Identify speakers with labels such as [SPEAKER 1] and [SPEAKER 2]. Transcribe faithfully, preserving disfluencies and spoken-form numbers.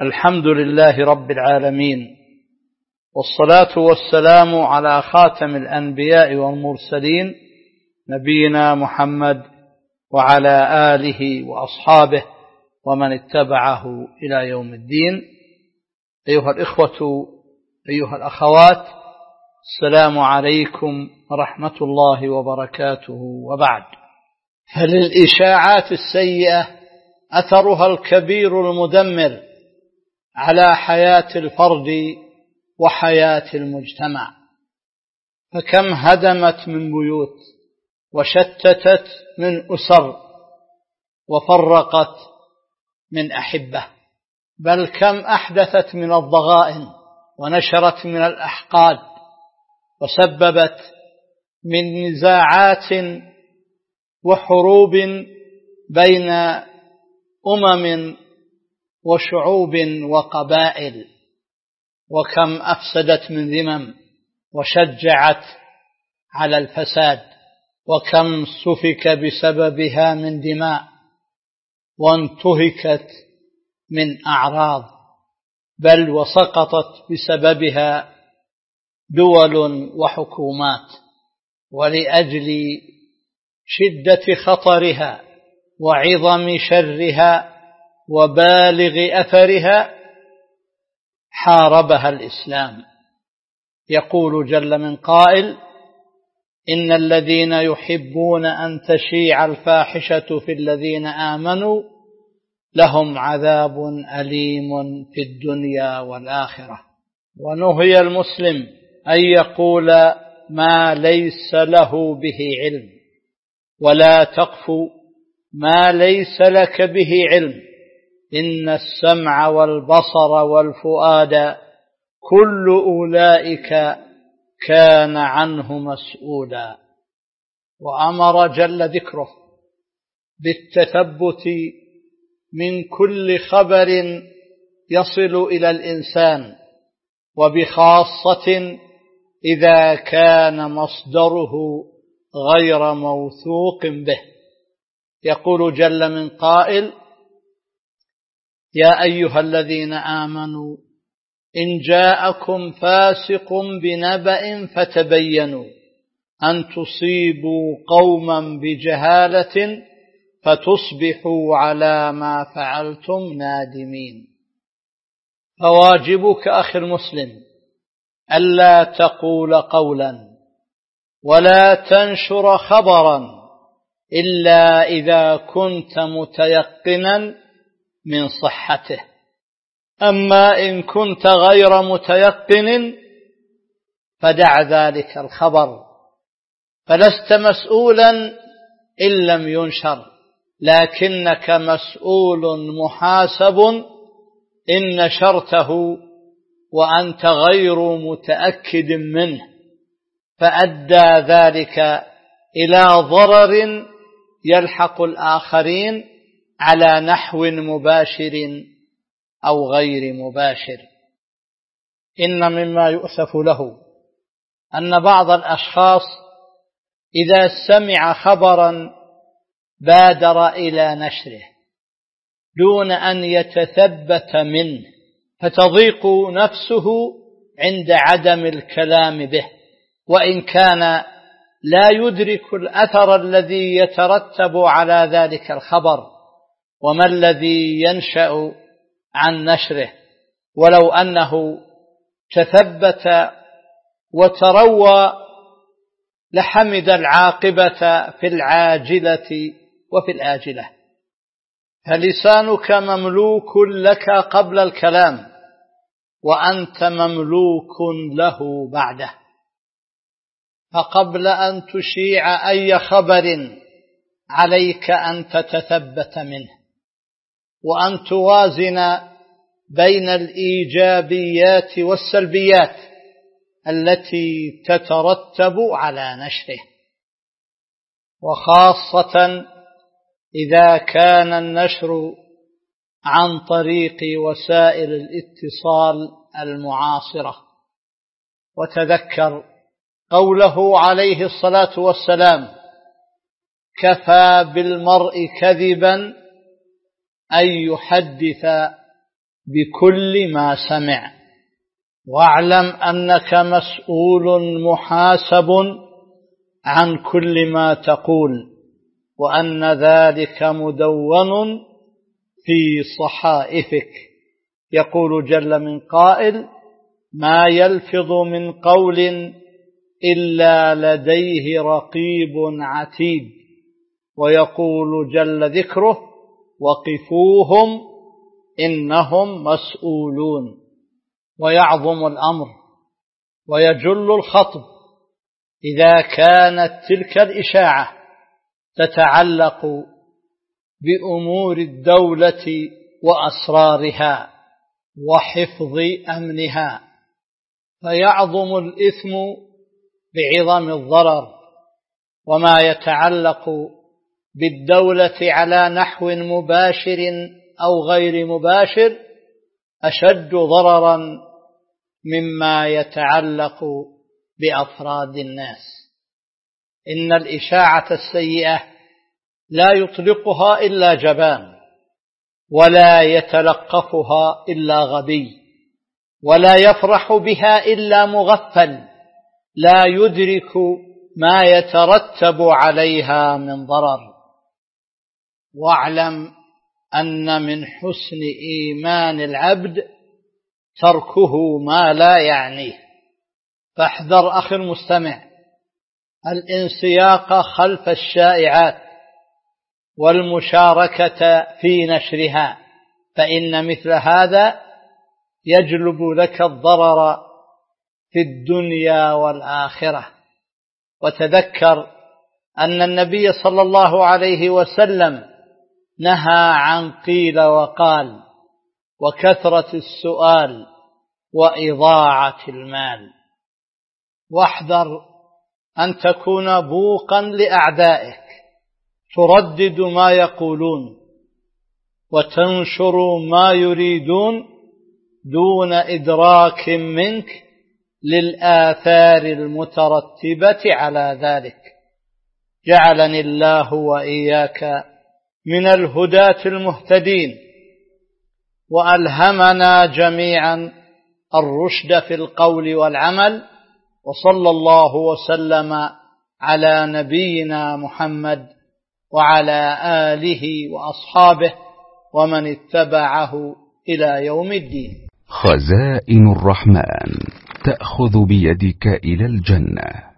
[SPEAKER 1] الحمد لله رب العالمين، والصلاة والسلام على خاتم الأنبياء والمرسلين نبينا محمد وعلى آله وأصحابه ومن اتبعه إلى يوم الدين. أيها الإخوة، أيها الأخوات، السلام عليكم ورحمة الله وبركاته. وبعد، فللإشاعات السيئة أثرها الكبير المدمر على حياة الفرد وحياة المجتمع، فكم هدمت من بيوت وشتتت من أسر وفرقت من أحبة، بل كم أحدثت من الضغائن ونشرت من الأحقاد وسببت من نزاعات وحروب بين أمم وشعوب وقبائل، وكم أفسدت من ذمم وشجعت على الفساد، وكم سفك بسببها من دماء وانتهكت من أعراض، بل وسقطت بسببها دول وحكومات. ولأجل شدة خطرها وعظم شرها وبالغ أثرها حاربها الإسلام. يقول جل من قائل: إن الذين يحبون أن تشيع الفاحشة في الذين آمنوا لهم عذاب أليم في الدنيا والآخرة. ونهي المسلم أن يقول ما ليس له به علم، ولا تقف ما ليس لك به علم، إن السمع والبصر والفؤاد كل أولئك كان عنه مسؤولا. وأمر جل ذكره بالتثبت من كل خبر يصل إلى الإنسان، وبخاصة إذا كان مصدره غير موثوق به. يقول جل من قائل: يا أيها الذين آمنوا إن جاءكم فاسق بنبأ فتبينوا أن تصيبوا قوما بجهالة فتصبحوا على ما فعلتم نادمين. فواجبك أخي المسلم ألا تقول قولا ولا تنشر خبرا إلا إذا كنت متيقنا من صحته. أما إن كنت غير متيقن فدع ذلك الخبر، فلست مسؤولا إن لم ينشر، لكنك مسؤول محاسب إن نشرته وأنت غير متأكد منه، فأدى ذلك إلى ضرر يلحق الآخرين على نحو مباشر أو غير مباشر. إن مما يؤسف له أن بعض الأشخاص إذا سمع خبرا بادر إلى نشره دون أن يتثبت منه، فتضيق نفسه عند عدم الكلام به، وإن كان لا يدرك الأثر الذي يترتب على ذلك الخبر وما الذي ينشأ عن نشره. ولو أنه تثبت وتروى لحمد العاقبة في العاجلة وفي الآجلة. فلسانك مملوك لك قبل الكلام، وأنت مملوك له بعده. فقبل أن تشيع أي خبر عليك أن تتثبت منه، وأن توازن بين الإيجابيات والسلبيات التي تترتب على نشره، وخاصة إذا كان النشر عن طريق وسائل الاتصال المعاصرة. وتذكر قوله عليه الصلاة والسلام: كفى بالمرء كذبا أن يحدث بكل ما سمع، واعلم أنك مسؤول محاسب عن كل ما تقول، وأن ذلك مدون في صحائفك. يقول جل من قائل: ما يلفظ من قول إلا لديه رقيب عتيد. ويقول جل ذكره: وقفوهم إنهم مسؤولون. ويعظم الأمر ويجل الخطب إذا كانت تلك الإشاعة تتعلق بأمور الدولة وأسرارها وحفظ أمنها، فيعظم الإثم بعظم الضرر. وما يتعلق بالدولة على نحو مباشر أو غير مباشر أشد ضررا مما يتعلق بأفراد الناس. إن الإشاعة السيئة لا يطلقها إلا جبان، ولا يتلقفها إلا غبي، ولا يفرح بها إلا مغفل لا يدرك ما يترتب عليها من ضرر. واعلم أن من حسن إيمان العبد تركه ما لا يعنيه. فاحذر أخي المستمع الانسياق خلف الشائعات والمشاركة في نشرها، فإن مثل هذا يجلب لك الضرر في الدنيا والآخرة. وتذكر أن النبي صلى الله عليه وسلم نهى عن قيل وقال وكثرة السؤال وإضاعة المال. واحذر أن تكون بوقا لأعدائك تردد ما يقولون وتنشر ما يريدون دون إدراك منك للآثار المترتبة على ذلك. جعلني الله وإياك من الهداة المهتدين، وألهمنا جميعا الرشد في القول والعمل. وصلى الله وسلم على نبينا محمد وعلى آله وأصحابه ومن اتبعه إلى يوم الدين.
[SPEAKER 2] خزائن الرحمن تأخذ بيدك إلى الجنة.